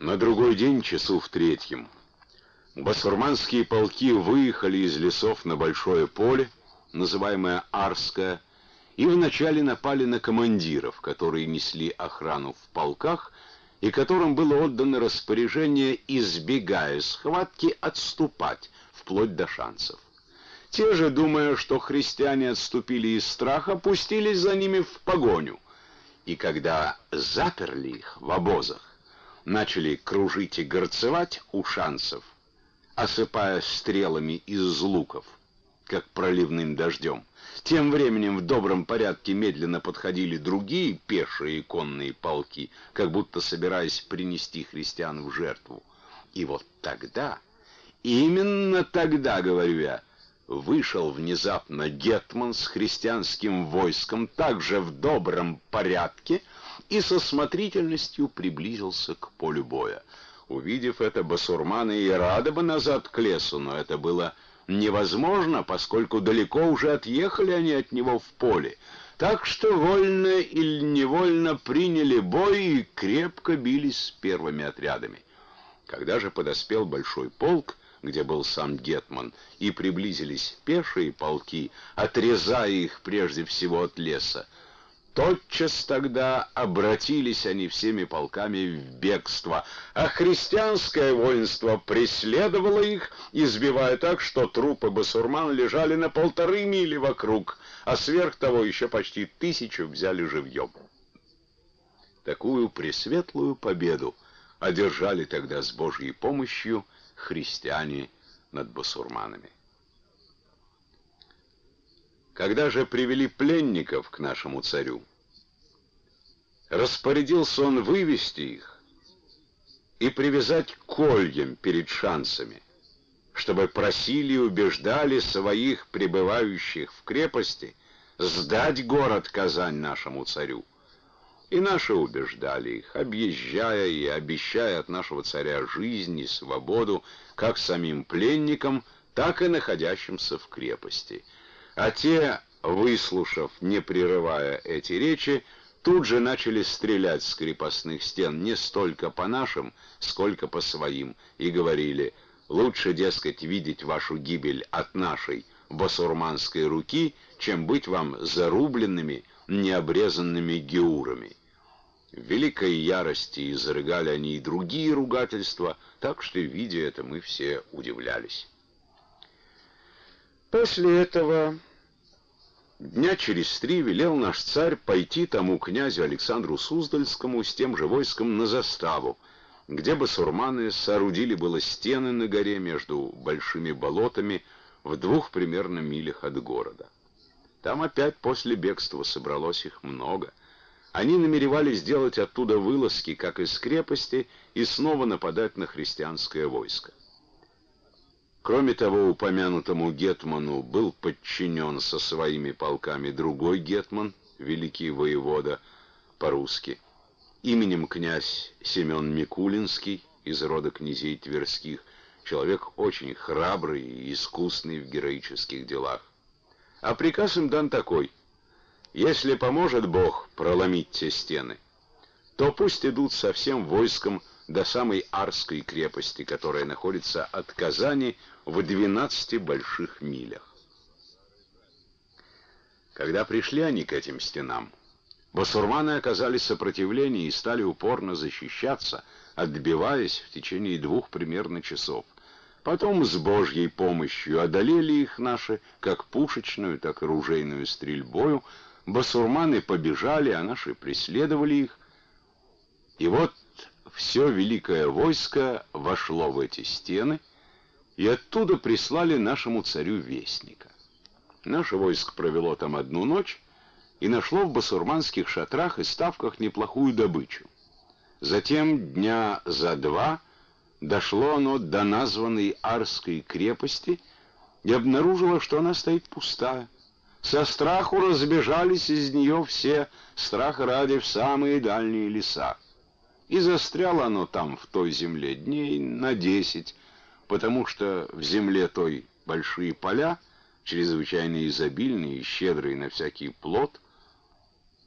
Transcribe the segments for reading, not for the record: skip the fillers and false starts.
На другой день, часу в третьем, басурманские полки выехали из лесов на большое поле, называемое Арское, и вначале напали на командиров, которые несли охрану в полках, и которым было отдано распоряжение, избегая схватки, отступать, вплоть до шансов. Те же, думая, что христиане отступили из страха, пустились за ними в погоню, и когда заперли их в обозах, начали кружить и горцевать у шансов, осыпая стрелами из луков, как проливным дождем. Тем временем в добром порядке медленно подходили другие пешие и конные полки, как будто собираясь принести христиан в жертву. И вот тогда, именно тогда, говорю я, вышел внезапно гетман с христианским войском, также в добром порядке, и со смотрительностью приблизился к полю боя. Увидев это, басурманы и рады бы назад к лесу, но это было невозможно, поскольку далеко уже отъехали они от него в поле. Так что вольно или невольно приняли бой и крепко бились с первыми отрядами. Когда же подоспел большой полк, где был сам гетман, и приблизились пешие полки, отрезая их прежде всего от леса, тотчас тогда обратились они всеми полками в бегство, а христианское воинство преследовало их, избивая так, что трупы басурман лежали на 1,5 мили вокруг, а сверх того еще почти 1000 взяли живьем. Такую пресветлую победу одержали тогда с Божьей помощью христиане над басурманами. Когда же привели пленников к нашему царю, распорядился он вывести их и привязать к кольям перед шансами, чтобы просили и убеждали своих пребывающих в крепости сдать город Казань нашему царю. И наши убеждали их, объезжая и обещая от нашего царя жизнь и свободу как самим пленникам, так и находящимся в крепости. А те, выслушав, не прерывая эти речи, тут же начали стрелять с крепостных стен не столько по нашим, сколько по своим, и говорили: лучше, дескать, видеть вашу гибель от нашей басурманской руки, чем быть вам зарубленными, необрезанными геурами. В великой ярости изрыгали они и другие ругательства, так что, видя это, мы все удивлялись. После этого дня через 3 велел наш царь пойти тому князю Александру Суздальскому с тем же войском на заставу, где басурманы соорудили было стены на горе между большими болотами в 2 примерно милях от города. Там опять после бегства собралось их много. Они намеревались сделать оттуда вылазки, как из крепости, и снова нападать на христианское войско. Кроме того, упомянутому гетману был подчинен со своими полками другой гетман, великий воевода по-русски, именем князь Семен Микулинский, из рода князей Тверских, человек очень храбрый и искусный в героических делах. А приказ им дан такой: если поможет Бог проломить те стены, то пусть идут со всем войском до самой Арской крепости, которая находится от Казани в 12 больших милях. Когда пришли они к этим стенам, басурманы оказали сопротивление и стали упорно защищаться, отбиваясь в течение 2 примерно часов. Потом с Божьей помощью одолели их наши, как пушечную, так и ружейную стрельбою. Басурманы побежали, а наши преследовали их. И вот все великое войско вошло в эти стены, и оттуда прислали нашему царю вестника. Наше войско провело там 1 ночь и нашло в басурманских шатрах и ставках неплохую добычу. Затем дня за 2 дошло оно до названной Арской крепости и обнаружило, что она стоит пустая. Со страху разбежались из нее все, страха ради, в самые дальние леса. И застряло оно там, в той земле, дней на 10, потому что в земле той большие поля, чрезвычайно изобильные и щедрые на всякий плод.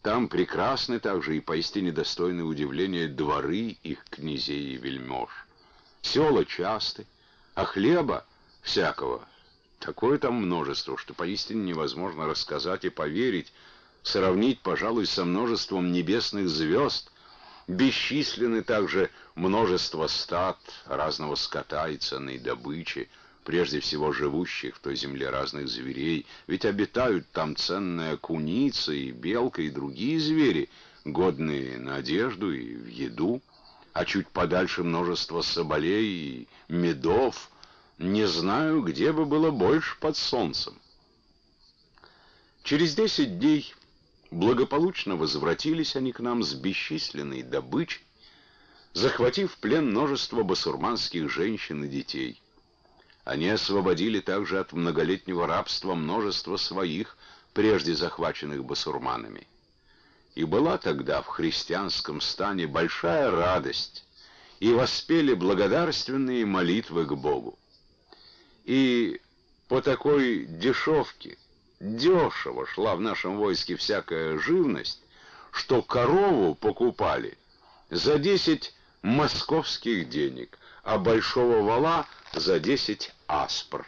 Там прекрасны также и поистине достойные удивления дворы их князей и вельмож. Села часты, а хлеба всякого такое там множество, что поистине невозможно рассказать и поверить, сравнить, пожалуй, со множеством небесных звезд. Бесчисленны также множество стад, разного скота и ценной добычи, прежде всего живущих в той земле разных зверей, ведь обитают там ценная куница и белка и другие звери, годные на одежду и в еду, а чуть подальше множество соболей и медов. Не знаю, где бы было больше под солнцем. Через 10 дней благополучно возвратились они к нам с бесчисленной добычей, захватив в плен множество басурманских женщин и детей. Они освободили также от многолетнего рабства множество своих, прежде захваченных басурманами. И была тогда в христианском стане большая радость, и воспели благодарственные молитвы к Богу. И по такой дешевке, дешево шла в нашем войске всякая живность, что корову покупали за 10 московских денег, а большого вола за 10 аспр.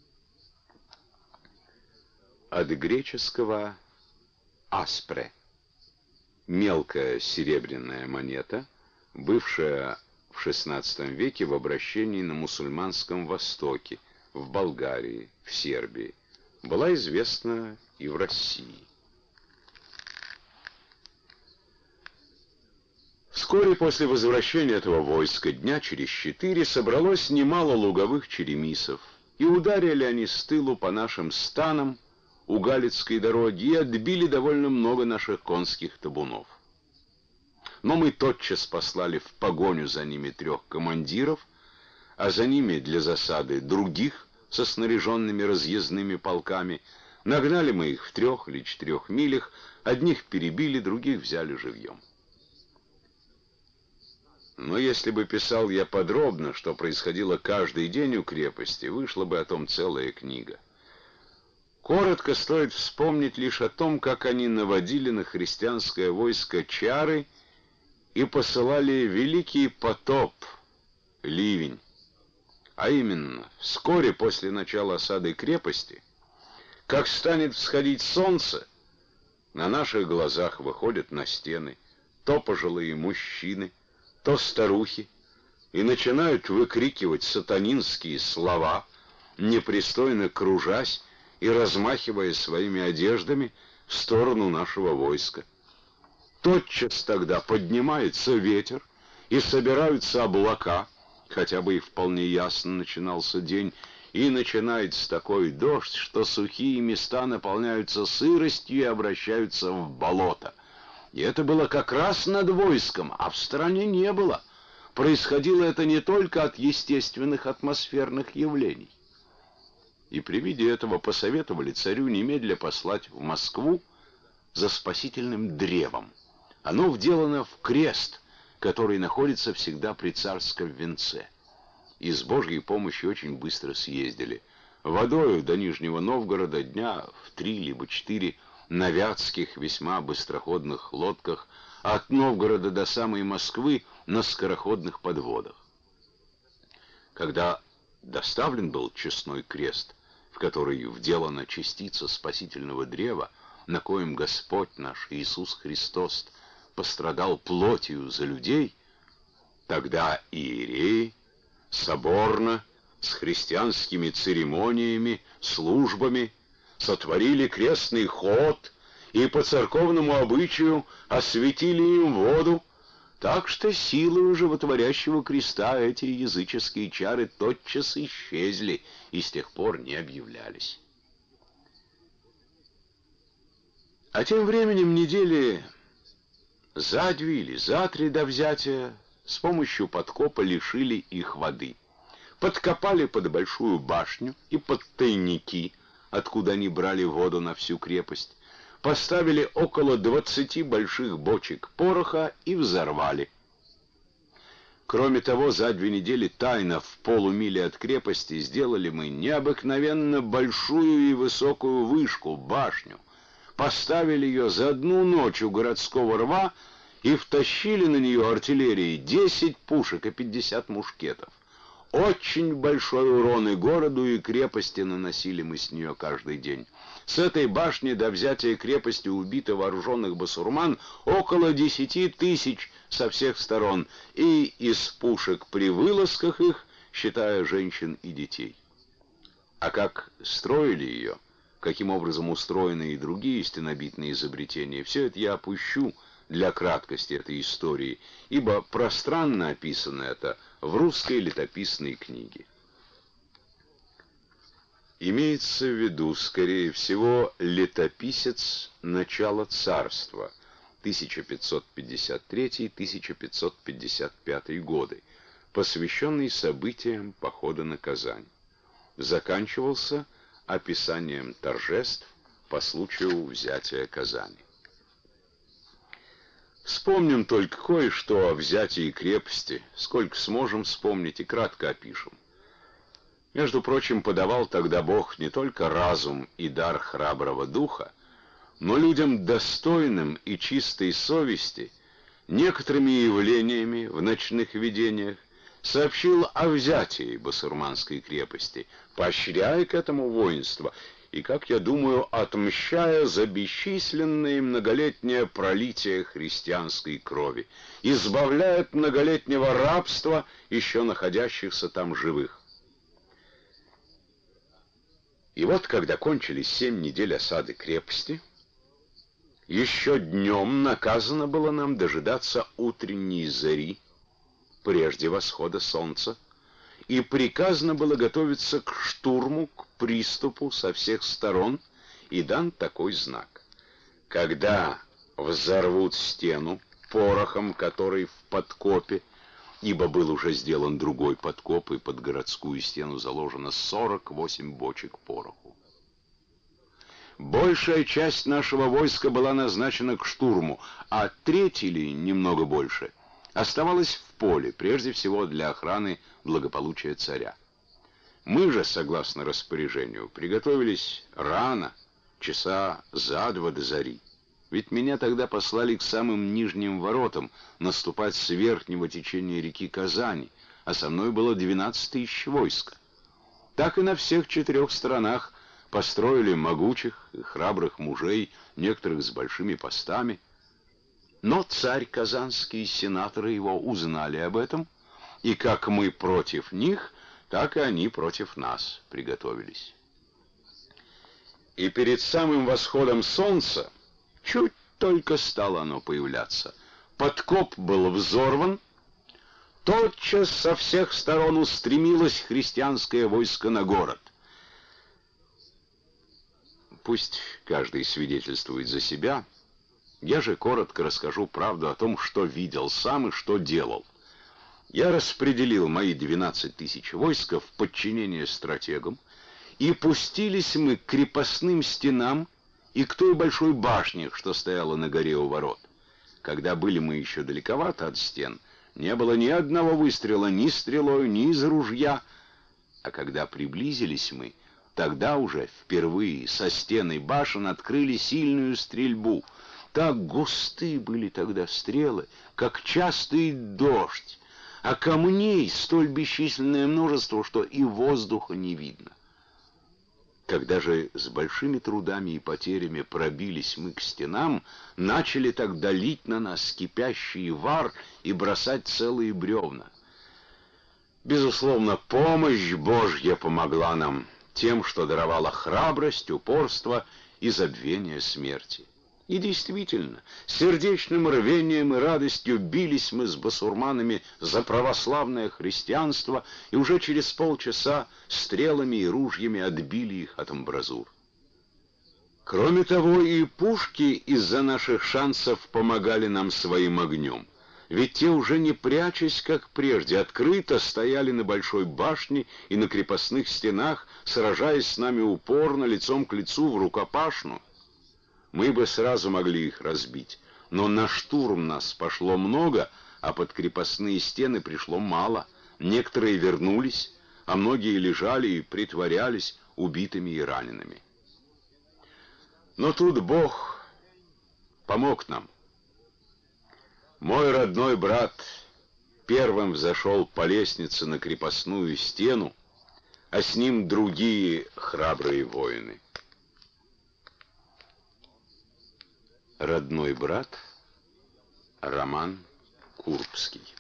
От греческого аспре. Мелкая серебряная монета, бывшая в XVI веке в обращении на мусульманском Востоке, в Болгарии, в Сербии, была известна и в России. Вскоре после возвращения этого войска, дня через 4, собралось немало луговых черемисов, и ударили они с тылу по нашим станам у Галицкой дороги и отбили довольно много наших конских табунов. Но мы тотчас послали в погоню за ними 3 командиров, а за ними для засады других со снаряженными разъездными полками. Нагнали мы их в 3 или 4 милях, одних перебили, других взяли живьем. Но если бы писал я подробно, что происходило каждый день у крепости, вышла бы о том целая книга. Коротко стоит вспомнить лишь о том, как они наводили на христианское войско чары и посылали великий потоп, ливень. А именно, вскоре после начала осады крепости, как станет всходить солнце, на наших глазах выходят на стены то пожилые мужчины, то старухи, и начинают выкрикивать сатанинские слова, непристойно кружась и размахивая своими одеждами в сторону нашего войска. Тотчас тогда поднимается ветер, и собираются облака, хотя бы и вполне ясно начинался день, и начинается такой дождь, что сухие места наполняются сыростью и обращаются в болото. И это было как раз над войском, а в стороне не было. Происходило это не только от естественных атмосферных явлений. И при виде этого посоветовали царю немедля послать в Москву за спасительным древом. Оно вделано в крест, который находится всегда при царском венце. И с Божьей помощью очень быстро съездили. Водою до Нижнего Новгорода дня в 3 либо 4 на вятских весьма быстроходных лодках, а от Новгорода до самой Москвы на скороходных подводах. Когда доставлен был честной крест, в который вделана частица спасительного древа, на коем Господь наш Иисус Христос пострадал плотью за людей, тогда иереи соборно, с христианскими церемониями, службами, сотворили крестный ход и по церковному обычаю осветили им воду, так что силою животворящего креста эти языческие чары тотчас исчезли и с тех пор не объявлялись. А тем временем недели за 2 или за 3 до взятия с помощью подкопа лишили их воды. Подкопали под большую башню и под тайники, откуда они брали воду на всю крепость, поставили около 20 больших бочек пороха и взорвали. Кроме того, за 2 недели тайно в полумиле от крепости сделали мы необыкновенно большую и высокую вышку, башню, поставили ее за одну ночь у городского рва и втащили на нее артиллерии 10 пушек и 50 мушкетов. Очень большой урон и городу, и крепости наносили мы с нее каждый день. С этой башни до взятия крепости убито вооруженных басурман около 10 тысяч со всех сторон, и из пушек при вылазках их, считая женщин и детей. А как строили ее, каким образом устроены и другие стенобитные изобретения, все это я опущу для краткости этой истории, ибо пространно описано это в русской летописной книге. Имеется в виду, скорее всего, летописец начала царства 1553-1555 годы, посвященный событиям похода на Казань. Заканчивался описанием торжеств по случаю взятия Казани. Вспомним только кое-что о взятии крепости, сколько сможем вспомнить, и кратко опишем. Между прочим, подавал тогда Бог не только разум и дар храброго духа, но людям достойным и чистой совести некоторыми явлениями в ночных видениях сообщил о взятии басурманской крепости, поощряя к этому воинство и, как я думаю, отмщая за бесчисленное многолетнее пролитие христианской крови, избавляя от многолетнего рабства еще находящихся там живых. И вот, когда кончились 7 недель осады крепости, еще днем наказано было нам дожидаться утренней зари, прежде восхода солнца, и приказано было готовиться к штурму, к приступу со всех сторон, и дан такой знак: когда взорвут стену порохом, который в подкопе, ибо был уже сделан другой подкоп, и под городскую стену заложено 48 бочек пороху. Большая часть нашего войска была назначена к штурму, а треть или немного больше оставалась в поле, прежде всего для охраны благополучия царя. Мы же, согласно распоряжению, приготовились рано, часа за 2 до зари. Ведь меня тогда послали к самым нижним воротам наступать с верхнего течения реки Казани, а со мной было 12 тысяч войска. Так и на всех 4 сторонах построили могучих и храбрых мужей, некоторых с большими постами. Но царь Казанский и сенаторы его узнали об этом, и как мы против них, так и они против нас приготовились. И перед самым восходом солнца, чуть только стало оно появляться, подкоп был взорван, тотчас со всех сторон устремилось христианское войско на город. Пусть каждый свидетельствует за себя, я же коротко расскажу правду о том, что видел сам и что делал. Я распределил мои 12 тысяч войска в подчинение стратегам, и пустились мы к крепостным стенам и к той большой башне, что стояла на горе у ворот. Когда были мы еще далековато от стен, не было ни одного выстрела ни стрелой, ни из ружья, а когда приблизились мы, тогда уже впервые со стен и башен открыли сильную стрельбу. Так густы были тогда стрелы, как частый дождь, а камней столь бесчисленное множество, что и воздуха не видно. Когда же с большими трудами и потерями пробились мы к стенам, начали тогда лить на нас кипящий вар и бросать целые бревна. Безусловно, помощь Божья помогла нам тем, что даровала храбрость, упорство и забвение смерти. И действительно, сердечным рвением и радостью бились мы с басурманами за православное христианство, и уже через полчаса стрелами и ружьями отбили их от амбразур. Кроме того, и пушки из-за наших шансов помогали нам своим огнем. Ведь те, уже не прячась, как прежде, открыто стояли на большой башне и на крепостных стенах, сражаясь с нами упорно, лицом к лицу, в рукопашную. Мы бы сразу могли их разбить, но на штурм нас пошло много, а под крепостные стены пришло мало. Некоторые вернулись, а многие лежали и притворялись убитыми и ранеными. Но тут Бог помог нам. Мой родной брат первым взошел по лестнице на крепостную стену, а с ним другие храбрые воины. Родной брат. Роман Курбский.